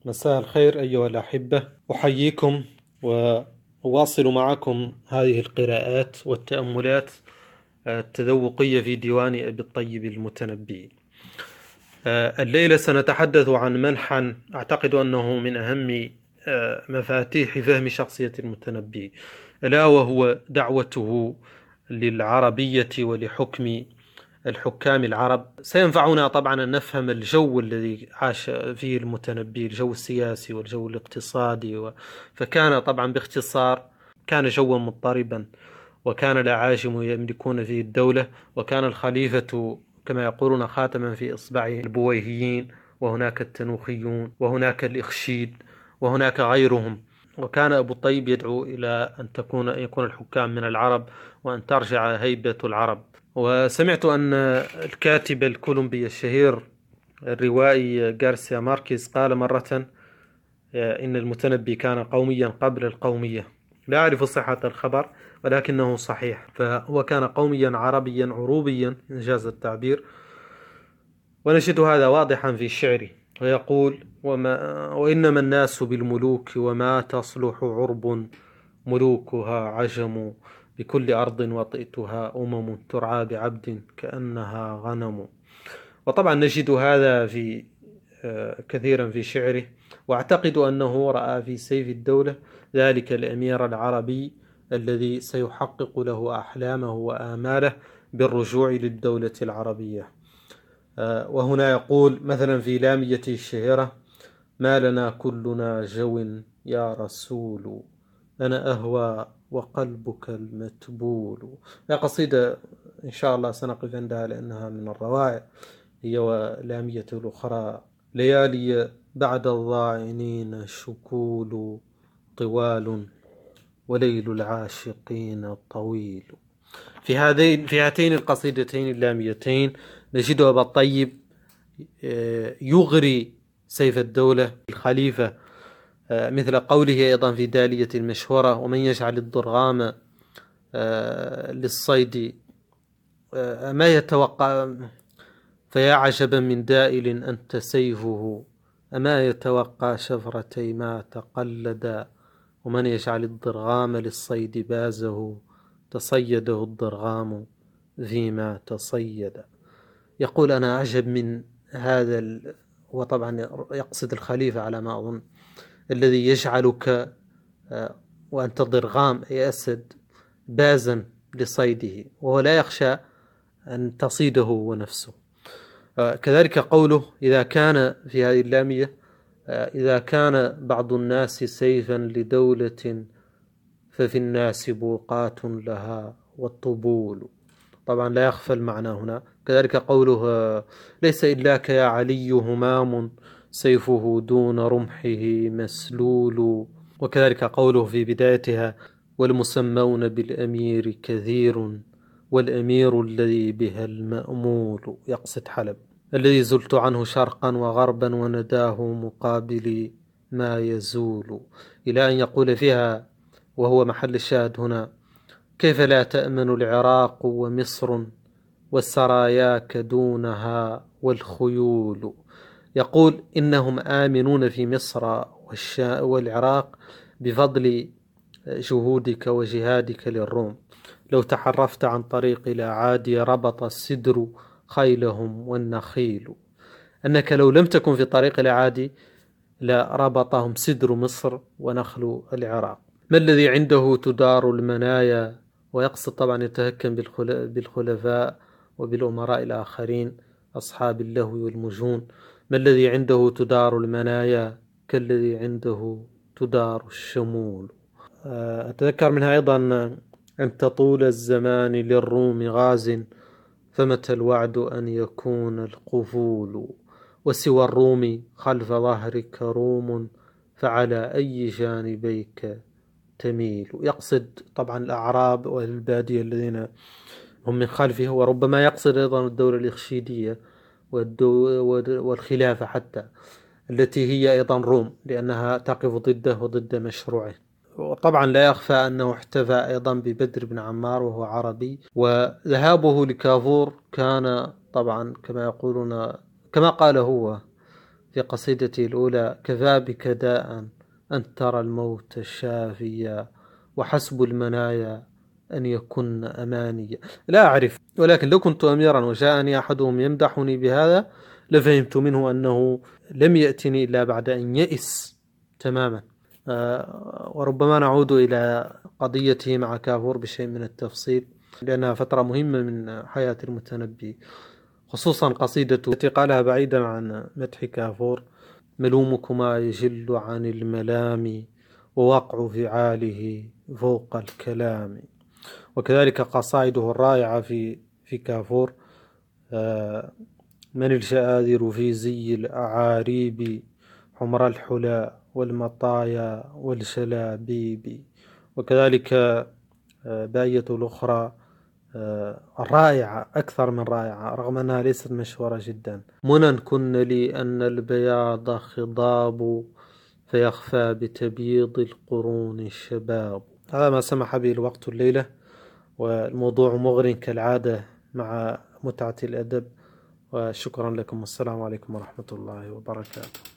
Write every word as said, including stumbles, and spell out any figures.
مساء الخير أيها الأحبة، أحييكم وأواصل معكم هذه القراءات والتأملات التذوقية في ديوان أبي الطيب المتنبي. الليلة سنتحدث عن منحى أعتقد أنه من أهم مفاتيح فهم شخصية المتنبي، ألا وهو دعوته للعربية ولحكم الحكام العرب. سينفعنا طبعا أن نفهم الجو الذي عاش فيه المتنبي، الجو السياسي والجو الاقتصادي و... فكان طبعا باختصار كان جوا مضطربا، وكان الأعاجم يملكون فيه الدولة، وكان الخليفة كما يقولون خاتما في إصبع البويهيين، وهناك التنوخيون، وهناك الإخشيد، وهناك غيرهم. وكان أبو الطيب يدعو إلى أن تكون يكون الحكام من العرب، وأن ترجع هيبة العرب. وسمعت أن الكاتب الكولومبي الشهير الروائي غارسيا ماركيز قال مرة إن المتنبي كان قوميا قبل القومية. لا أعرف صحة الخبر ولكنه صحيح، فهو كان قوميا عربيا عروبيا إنجاز التعبير، ونجد هذا واضحا في شعره. ويقول: وما وإنما الناس بالملوك وما تصلح عرب ملوكها عجم، بكل أرض وطئتها أمم ترعى بعبد كأنها غنم. وطبعا نجد هذا في كثيرا في شعره. واعتقد أنه رأى في سيف الدولة ذلك الأمير العربي الذي سيحقق له أحلامه وآماله بالرجوع للدولة العربية. وهنا يقول مثلا في لاميته الشهيرة: ما لنا كلنا جو يا رسول، أنا أهوى وقلبك المتبول. يا قصيدة إن شاء الله سنقف عندها لأنها من الروائع، هي ولامية الأخرى: ليالي بعد الضاعنين شكول طوال، وليل العاشقين طويل. في هذين في هاتين القصيدتين اللاميتين نجد أبا الطيب يغري سيف الدولة الخليفة، مثل قوله أيضا في دالية المشهورة: ومن يجعل الضرغام للصيد ما يتوقع، فيا عجبا من دائل أنت سيفه، أما يتوقع شفرتي ما تقلدا، ومن يجعل الضرغام للصيد بازه، تصيده الضرغام فيما تصيد. يقول: أنا أعجب من هذا ال... وطبعا يقصد الخليفة على ما أظن، الذي يجعلك وأنت ضرغام أي أسد بازا لصيده، وهو لا يخشى أن تصيده هو نفسه. كذلك قوله إذا كان في هذه اللامية: إذا كان بعض الناس سيفا لدولة، ففي الناس بوقات لها والطبول. طبعا لا يخفى المعنى هنا. كذلك قوله: ليس إلاك يا علي همام، سيفه دون رمحه مسلول. وكذلك قوله في بدايتها: والمسمون بالأمير كثير، والأمير الذي بها المأمول، يقصد حلب، الذي زلت عنه شرقا وغربا ونداه مقابلي ما يزول، إلى أن يقول فيها وهو محل الشاهد هنا: كيف لا تأمن العراق ومصر، والسراياك دونها والخيول. يقول إنهم آمنون في مصر والعراق بفضل جهودك وجهادك للروم. لو تحرفت عن طريق الأعادي ربط السدر خيلهم والنخيل. أنك لو لم تكن في طريق الأعادي لربطهم سدر مصر ونخل العراق. ما الذي عنده تدار المنايا، ويقصد طبعا يتهكم بالخلفاء وبالأمراء الآخرين أصحاب اللهو والمجون. ما الذي عنده تدار المنايا كالذي عنده تدار الشمول. أتذكر منها أيضا: أن تطول الزمان للروم غاز، فمتى الوعد أن يكون القفول، وسوى الروم خلف ظهرك روم، فعلى أي جانبيك تميل. يقصد طبعا الأعراب والبادية الذين هم من خلفه، وربما يقصد أيضا الدولة الإخشيدية والخلافة حتى، التي هي أيضا روم، لأنها تقف ضده وضد مشروعه. وطبعا لا يخفى أنه احتفى أيضا ببدر بن عمار وهو عربي، وذهابه لكافور كان طبعا كما يقولون كما قال هو في قصيدته الأولى: كفى بك داء أن ترى الموت شافيا، وحسب المنايا أن يكن أمانيا. لا أعرف، ولكن لو كنت أميرا وجاءني أحدهم يمدحني بهذا لفهمت منه أنه لم يأتني إلا بعد أن يئس تماما. أه وربما نعود إلى قضيته مع كافور بشيء من التفصيل، لأنها فترة مهمة من حياة المتنبي، خصوصا قصيدته التي قالها بعيدا عن مدح كافور: ملومكما يجل عن الملام، ووقع فعاله فوق الكلام. وكذلك قصائده الرائعة في في كافور: آه من الشآذر في زي الأعاريب، حمر الحلا والمطايا والشلابيب. وكذلك آه باية الأخرى آه رائعة أكثر من رائعة رغم أنها ليست مشهورة جدا: منى كن لي أن البياض خضاب، فيخفى بتبييض القرون الشباب. هذا ما سمح به الوقت الليلة، والموضوع مغر كالعادة مع متعة الأدب. وشكرا لكم، والسلام عليكم ورحمة الله وبركاته.